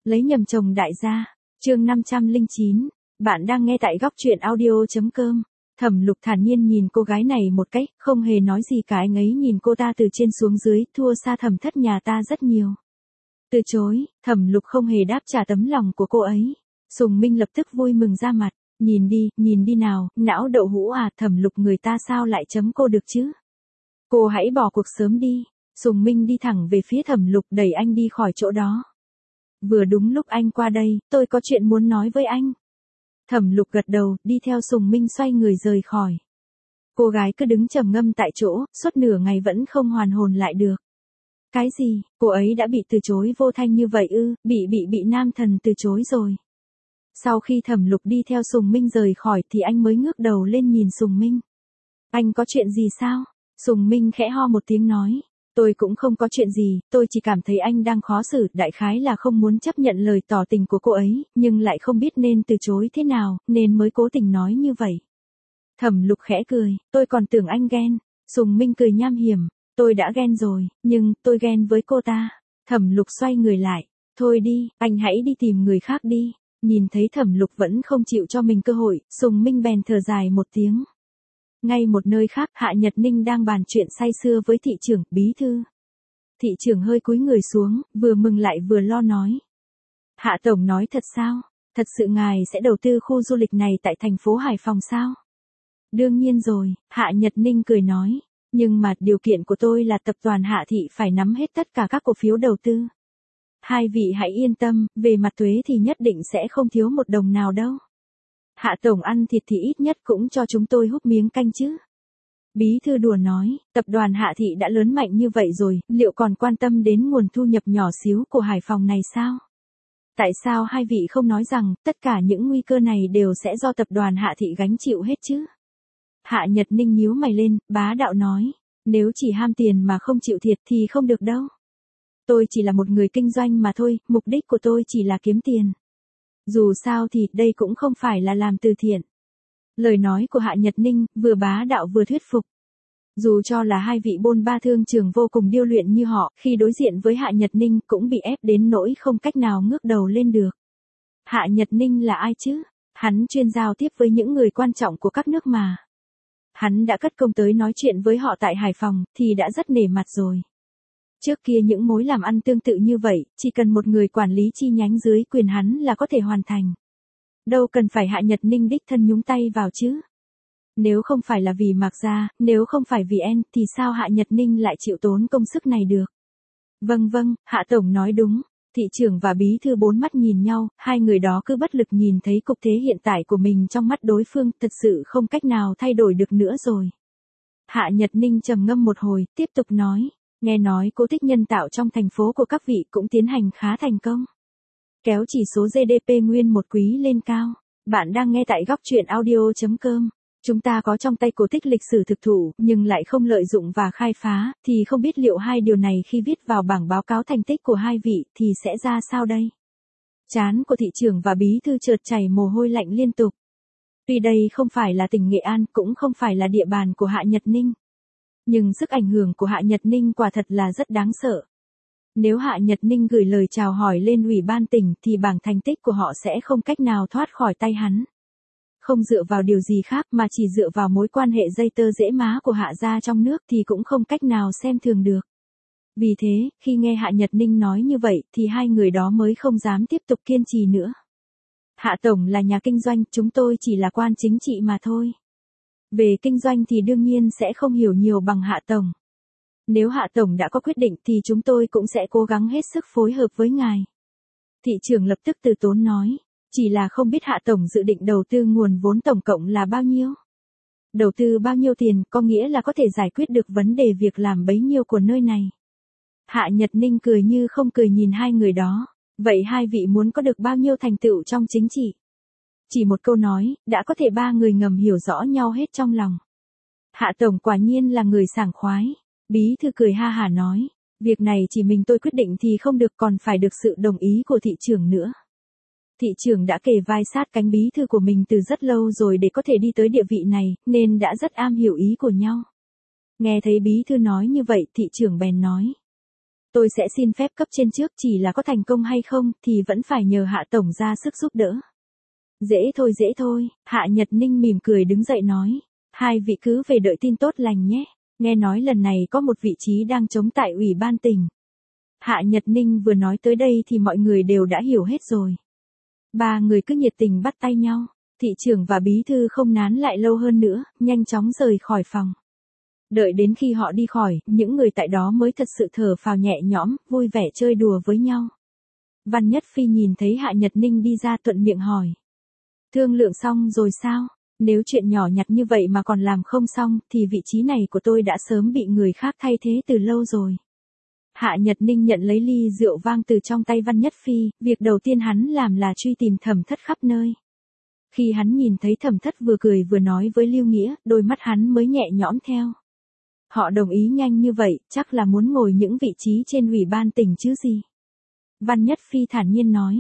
Lấy nhầm chồng đại gia. Chương 509. Bạn đang nghe tại góc truyện audio.com. Thẩm Lục thản nhiên nhìn cô gái này một cách, không hề nói gì cả. Anh ấy nhìn cô ta từ trên xuống dưới, thua xa Thẩm Thất nhà ta rất nhiều. Từ chối, Thẩm Lục không hề đáp trả tấm lòng của cô ấy. Sùng Minh lập tức vui mừng ra mặt. Nhìn đi nào, não đậu hũ à, Thẩm Lục người ta sao lại chấm cô được chứ? Cô hãy bỏ cuộc sớm đi. Sùng Minh đi thẳng về phía Thẩm Lục, đẩy anh đi khỏi chỗ đó. Vừa đúng lúc anh qua đây, tôi có chuyện muốn nói với anh. Thẩm Lục gật đầu, đi theo Sùng Minh xoay người rời khỏi. Cô gái cứ đứng trầm ngâm tại chỗ, suốt nửa ngày vẫn không hoàn hồn lại được. Cái gì, cô ấy đã bị từ chối vô thanh như vậy ư, bị nam thần từ chối rồi. Sau khi Thẩm Lục đi theo Sùng Minh rời khỏi thì anh mới ngước đầu lên nhìn Sùng Minh. Anh có chuyện gì sao? Sùng Minh khẽ ho một tiếng nói. Tôi cũng không có chuyện gì, tôi chỉ cảm thấy anh đang khó xử, đại khái là không muốn chấp nhận lời tỏ tình của cô ấy, nhưng lại không biết nên từ chối thế nào, nên mới cố tình nói như vậy. Thẩm Lục khẽ cười, tôi còn tưởng anh ghen. Sùng Minh cười nham hiểm, tôi đã ghen rồi, nhưng tôi ghen với cô ta. Thẩm Lục xoay người lại, thôi đi, anh hãy đi tìm người khác đi. Nhìn thấy Thẩm Lục vẫn không chịu cho mình cơ hội, Sùng Minh bèn thở dài một tiếng. Ngay một nơi khác, Hạ Nhật Ninh đang bàn chuyện say sưa với thị trưởng, bí thư. Thị trưởng hơi cúi người xuống, vừa mừng lại vừa lo nói. Hạ Tổng nói thật sao? Thật sự ngài sẽ đầu tư khu du lịch này tại thành phố Hải Phòng sao? Đương nhiên rồi, Hạ Nhật Ninh cười nói. Nhưng mà điều kiện của tôi là tập đoàn Hạ Thị phải nắm hết tất cả các cổ phiếu đầu tư. Hai vị hãy yên tâm, về mặt thuế thì nhất định sẽ không thiếu một đồng nào đâu. Hạ Tổng ăn thịt thì ít nhất cũng cho chúng tôi húp miếng canh chứ. Bí thư đùa nói, tập đoàn Hạ Thị đã lớn mạnh như vậy rồi, liệu còn quan tâm đến nguồn thu nhập nhỏ xíu của Hải Phòng này sao? Tại sao hai vị không nói rằng, tất cả những nguy cơ này đều sẽ do tập đoàn Hạ Thị gánh chịu hết chứ? Hạ Nhật Ninh nhíu mày lên, bá đạo nói, nếu chỉ ham tiền mà không chịu thiệt thì không được đâu. Tôi chỉ là một người kinh doanh mà thôi, mục đích của tôi chỉ là kiếm tiền. Dù sao thì đây cũng không phải là làm từ thiện. Lời nói của Hạ Nhật Ninh vừa bá đạo vừa thuyết phục. Dù cho là hai vị bôn ba thương trường vô cùng điêu luyện như họ, khi đối diện với Hạ Nhật Ninh cũng bị ép đến nỗi không cách nào ngước đầu lên được. Hạ Nhật Ninh là ai chứ? Hắn chuyên giao tiếp với những người quan trọng của các nước mà. Hắn đã cất công tới nói chuyện với họ tại Hải Phòng thì đã rất nể mặt rồi. Trước kia những mối làm ăn tương tự như vậy, chỉ cần một người quản lý chi nhánh dưới quyền hắn là có thể hoàn thành. Đâu cần phải Hạ Nhật Ninh đích thân nhúng tay vào chứ. Nếu không phải là vì Mạc Gia, nếu không phải vì En, thì sao Hạ Nhật Ninh lại chịu tốn công sức này được? Vâng, Hạ Tổng nói đúng. Thị trưởng và bí thư bốn mắt nhìn nhau, hai người đó cứ bất lực nhìn thấy cục thế hiện tại của mình trong mắt đối phương, thật sự không cách nào thay đổi được nữa rồi. Hạ Nhật Ninh trầm ngâm một hồi, tiếp tục nói. Nghe nói cố tích nhân tạo trong thành phố của các vị cũng tiến hành khá thành công. Kéo chỉ số GDP nguyên một quý lên cao. Bạn đang nghe tại góc truyện audio.com. Chúng ta có trong tay cổ tích lịch sử thực thụ, nhưng lại không lợi dụng và khai phá, thì không biết liệu hai điều này khi viết vào bảng báo cáo thành tích của hai vị thì sẽ ra sao đây? Trán của thị trưởng và bí thư chợt chảy mồ hôi lạnh liên tục. Tuy đây không phải là tỉnh Nghệ An, cũng không phải là địa bàn của Hạ Nhật Ninh. Nhưng sức ảnh hưởng của Hạ Nhật Ninh quả thật là rất đáng sợ. Nếu Hạ Nhật Ninh gửi lời chào hỏi lên ủy ban tỉnh thì bảng thành tích của họ sẽ không cách nào thoát khỏi tay hắn. Không dựa vào điều gì khác mà chỉ dựa vào mối quan hệ dây tơ dễ má của Hạ gia trong nước thì cũng không cách nào xem thường được. Vì thế, khi nghe Hạ Nhật Ninh nói như vậy thì hai người đó mới không dám tiếp tục kiên trì nữa. Hạ Tổng là nhà kinh doanh, chúng tôi chỉ là quan chính trị mà thôi. Về kinh doanh thì đương nhiên sẽ không hiểu nhiều bằng Hạ Tổng. Nếu Hạ Tổng đã có quyết định thì chúng tôi cũng sẽ cố gắng hết sức phối hợp với ngài. Thị trưởng lập tức từ tốn nói, chỉ là không biết Hạ Tổng dự định đầu tư nguồn vốn tổng cộng là bao nhiêu. Đầu tư bao nhiêu tiền có nghĩa là có thể giải quyết được vấn đề việc làm bấy nhiêu của nơi này. Hạ Nhật Ninh cười như không cười nhìn hai người đó, vậy hai vị muốn có được bao nhiêu thành tựu trong chính trị? Chỉ một câu nói, đã có thể ba người ngầm hiểu rõ nhau hết trong lòng. Hạ Tổng quả nhiên là người sảng khoái. Bí thư cười ha hả nói, việc này chỉ mình tôi quyết định thì không được, còn phải được sự đồng ý của thị trưởng nữa. Thị trưởng đã kề vai sát cánh bí thư của mình từ rất lâu rồi để có thể đi tới địa vị này, nên đã rất am hiểu ý của nhau. Nghe thấy bí thư nói như vậy, thị trưởng bèn nói. Tôi sẽ xin phép cấp trên trước, chỉ là có thành công hay không thì vẫn phải nhờ Hạ Tổng ra sức giúp đỡ. Dễ thôi, Hạ Nhật Ninh mỉm cười đứng dậy nói. Hai vị cứ về đợi tin tốt lành nhé. Nghe nói lần này có một vị trí đang trống tại Ủy ban tỉnh. Hạ Nhật Ninh vừa nói tới đây thì mọi người đều đã hiểu hết rồi. Ba người cứ nhiệt tình bắt tay nhau. Thị trưởng và bí thư không nán lại lâu hơn nữa, nhanh chóng rời khỏi phòng. Đợi đến khi họ đi khỏi, những người tại đó mới thật sự thở phào nhẹ nhõm, vui vẻ chơi đùa với nhau. Văn Nhất Phi nhìn thấy Hạ Nhật Ninh đi ra thuận miệng hỏi. Thương lượng xong rồi sao? Nếu chuyện nhỏ nhặt như vậy mà còn làm không xong, thì vị trí này của tôi đã sớm bị người khác thay thế từ lâu rồi. Hạ Nhật Ninh nhận lấy ly rượu vang từ trong tay Văn Nhất Phi, việc đầu tiên hắn làm là truy tìm Thẩm Thất khắp nơi. Khi hắn nhìn thấy Thẩm Thất vừa cười vừa nói với Lưu Nghĩa, đôi mắt hắn mới nhẹ nhõm theo. Họ đồng ý nhanh như vậy, chắc là muốn ngồi những vị trí trên ủy ban tỉnh chứ gì. Văn Nhất Phi thản nhiên nói.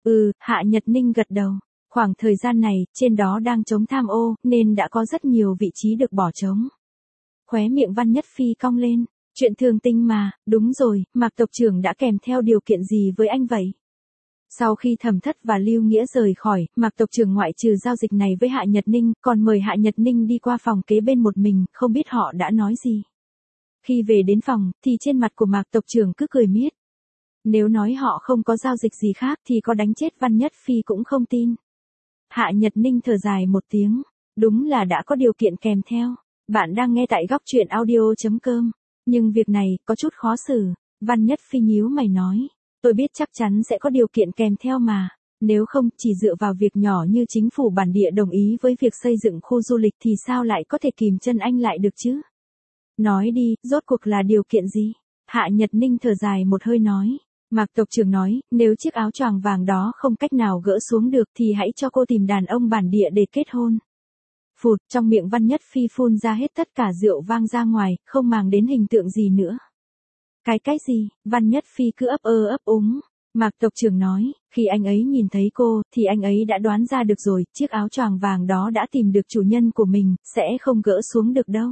Hạ Nhật Ninh gật đầu. Khoảng thời gian này, trên đó đang chống tham ô, nên đã có rất nhiều vị trí được bỏ trống. Khóe miệng Văn Nhất Phi cong lên. Chuyện thường tình mà, đúng rồi, Mạc tộc trưởng đã kèm theo điều kiện gì với anh vậy? Sau khi Thẩm Thất và Lưu Nghĩa rời khỏi, Mạc tộc trưởng ngoại trừ giao dịch này với Hạ Nhật Ninh, còn mời Hạ Nhật Ninh đi qua phòng kế bên một mình, không biết họ đã nói gì. Khi về đến phòng, thì trên mặt của Mạc tộc trưởng cứ cười miết. Nếu nói họ không có giao dịch gì khác thì có đánh chết Văn Nhất Phi cũng không tin. Hạ Nhật Ninh thở dài một tiếng, đúng là đã có điều kiện kèm theo. Bạn đang nghe tại góc truyện audio.com. Nhưng việc này, có chút khó xử. Văn Nhất Phi nhíu mày nói. Tôi biết chắc chắn sẽ có điều kiện kèm theo mà. Nếu không, chỉ dựa vào việc nhỏ như chính phủ bản địa đồng ý với việc xây dựng khu du lịch thì sao lại có thể kìm chân anh lại được chứ? Nói đi, rốt cuộc là điều kiện gì? Hạ Nhật Ninh thở dài một hơi nói. Mạc tộc trưởng nói, nếu chiếc áo choàng vàng đó không cách nào gỡ xuống được thì hãy cho cô tìm đàn ông bản địa để kết hôn. Phụt, trong miệng Văn Nhất Phi phun ra hết tất cả rượu vang ra ngoài, không màng đến hình tượng gì nữa. Cái gì? Văn Nhất Phi cứ ấp úng. Mạc tộc trưởng nói, khi anh ấy nhìn thấy cô, thì anh ấy đã đoán ra được rồi, chiếc áo choàng vàng đó đã tìm được chủ nhân của mình, sẽ không gỡ xuống được đâu.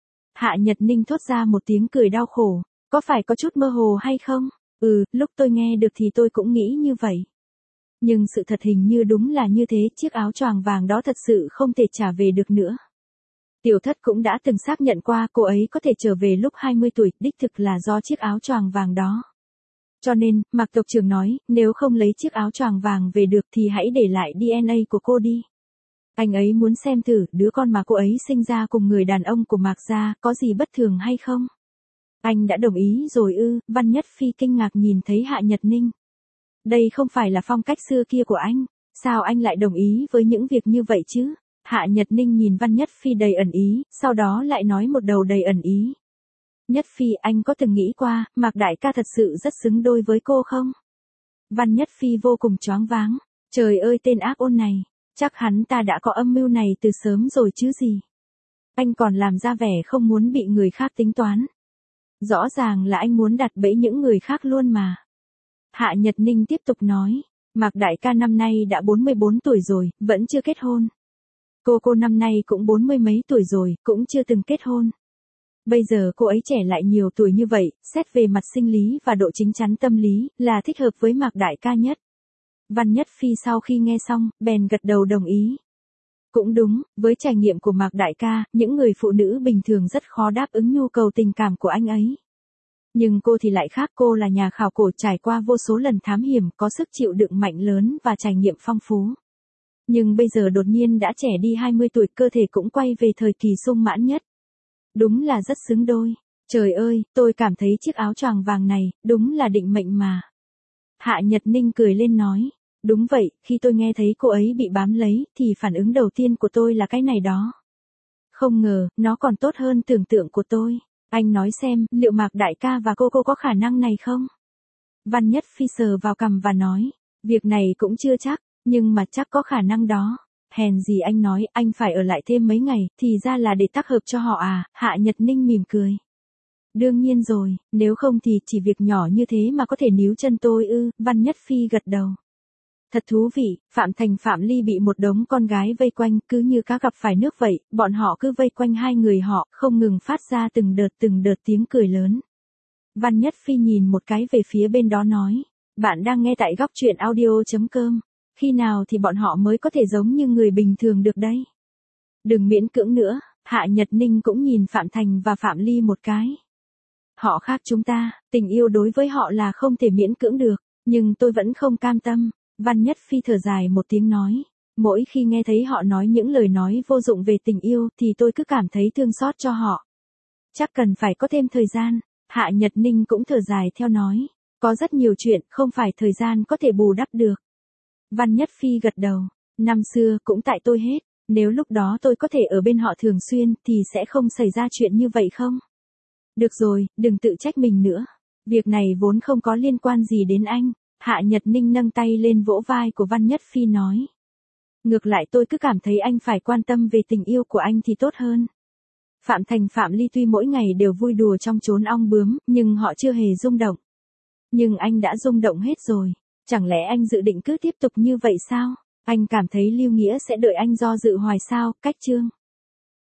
Hạ Nhật Ninh thốt ra một tiếng cười đau khổ, có phải có chút mơ hồ hay không? Lúc tôi nghe được thì tôi cũng nghĩ như vậy. Nhưng sự thật hình như đúng là như thế, chiếc áo choàng vàng đó thật sự không thể trả về được nữa. Tiểu Thất cũng đã từng xác nhận qua cô ấy có thể trở về lúc 20 tuổi, đích thực là do chiếc áo choàng vàng đó. Cho nên, Mạc tộc trưởng nói, nếu không lấy chiếc áo choàng vàng về được thì hãy để lại DNA của cô đi. Anh ấy muốn xem thử đứa con mà cô ấy sinh ra cùng người đàn ông của Mạc gia có gì bất thường hay không. Anh đã đồng ý rồi ư? Văn Nhất Phi kinh ngạc nhìn thấy Hạ Nhật Ninh. Đây không phải là phong cách xưa kia của anh, sao anh lại đồng ý với những việc như vậy chứ? Hạ Nhật Ninh nhìn Văn Nhất Phi đầy ẩn ý, sau đó lại nói một đầu đầy ẩn ý. Nhất Phi, anh có từng nghĩ qua, Mạc đại ca thật sự rất xứng đôi với cô không? Văn Nhất Phi vô cùng choáng váng. Trời ơi, tên ác ôn này, chắc hắn ta đã có âm mưu này từ sớm rồi chứ gì. Anh còn làm ra vẻ không muốn bị người khác tính toán. Rõ ràng là anh muốn đặt bẫy những người khác luôn mà. Hạ Nhật Ninh tiếp tục nói, Mạc đại ca năm nay đã 44 tuổi rồi, vẫn chưa kết hôn. Cô năm nay cũng 40 mấy tuổi rồi, cũng chưa từng kết hôn. Bây giờ cô ấy trẻ lại nhiều tuổi như vậy, xét về mặt sinh lý và độ chín chắn tâm lý, là thích hợp với Mạc đại ca nhất. Văn Nhất Phi sau khi nghe xong, bèn gật đầu đồng ý. Cũng đúng, với trải nghiệm của Mạc đại ca, những người phụ nữ bình thường rất khó đáp ứng nhu cầu tình cảm của anh ấy. Nhưng cô thì lại khác, cô là nhà khảo cổ trải qua vô số lần thám hiểm, có sức chịu đựng mạnh lớn và trải nghiệm phong phú. Nhưng bây giờ đột nhiên đã trẻ đi 20 tuổi, cơ thể cũng quay về thời kỳ sung mãn nhất. Đúng là rất xứng đôi. Trời ơi, tôi cảm thấy chiếc áo choàng vàng này, đúng là định mệnh mà. Hạ Nhật Ninh cười lên nói. Đúng vậy, khi tôi nghe thấy cô ấy bị bám lấy, thì phản ứng đầu tiên của tôi là cái này đó. Không ngờ, nó còn tốt hơn tưởng tượng của tôi. Anh nói xem, liệu Mạc đại ca và cô có khả năng này không? Văn Nhất Phi sờ vào cằm và nói. Việc này cũng chưa chắc, nhưng mà chắc có khả năng đó. Hèn gì anh nói, anh phải ở lại thêm mấy ngày, thì ra là để tác hợp cho họ à? Hạ Nhật Ninh mỉm cười. Đương nhiên rồi, nếu không thì chỉ việc nhỏ như thế mà có thể níu chân tôi ư? Văn Nhất Phi gật đầu. Thật thú vị, Phạm Thành Phạm Ly bị một đống con gái vây quanh, cứ như cá gặp phải nước vậy, bọn họ cứ vây quanh hai người họ, không ngừng phát ra từng đợt tiếng cười lớn. Văn Nhất Phi nhìn một cái về phía bên đó nói. Bạn đang nghe tại góc truyện audio.com. Khi nào thì bọn họ mới có thể giống như người bình thường được đấy? Đừng miễn cưỡng nữa, Hạ Nhật Ninh cũng nhìn Phạm Thành và Phạm Ly một cái. Họ khác chúng ta, tình yêu đối với họ là không thể miễn cưỡng được, nhưng tôi vẫn không cam tâm. Văn Nhất Phi thở dài một tiếng nói. Mỗi khi nghe thấy họ nói những lời nói vô dụng về tình yêu thì tôi cứ cảm thấy thương xót cho họ. Chắc cần phải có thêm thời gian. Hạ Nhật Ninh cũng thở dài theo nói. Có rất nhiều chuyện không phải thời gian có thể bù đắp được. Văn Nhất Phi gật đầu. Năm xưa cũng tại tôi hết. Nếu lúc đó tôi có thể ở bên họ thường xuyên thì sẽ không xảy ra chuyện như vậy không? Được rồi, đừng tự trách mình nữa. Việc này vốn không có liên quan gì đến anh. Hạ Nhật Ninh nâng tay lên vỗ vai của Văn Nhất Phi nói. Ngược lại tôi cứ cảm thấy anh phải quan tâm về tình yêu của anh thì tốt hơn. Phạm Thành Phạm Ly tuy mỗi ngày đều vui đùa trong chốn ong bướm, nhưng họ chưa hề rung động. Nhưng anh đã rung động hết rồi. Chẳng lẽ anh dự định cứ tiếp tục như vậy sao? Anh cảm thấy Lưu Nghĩa sẽ đợi anh do dự hoài sao? Cách chương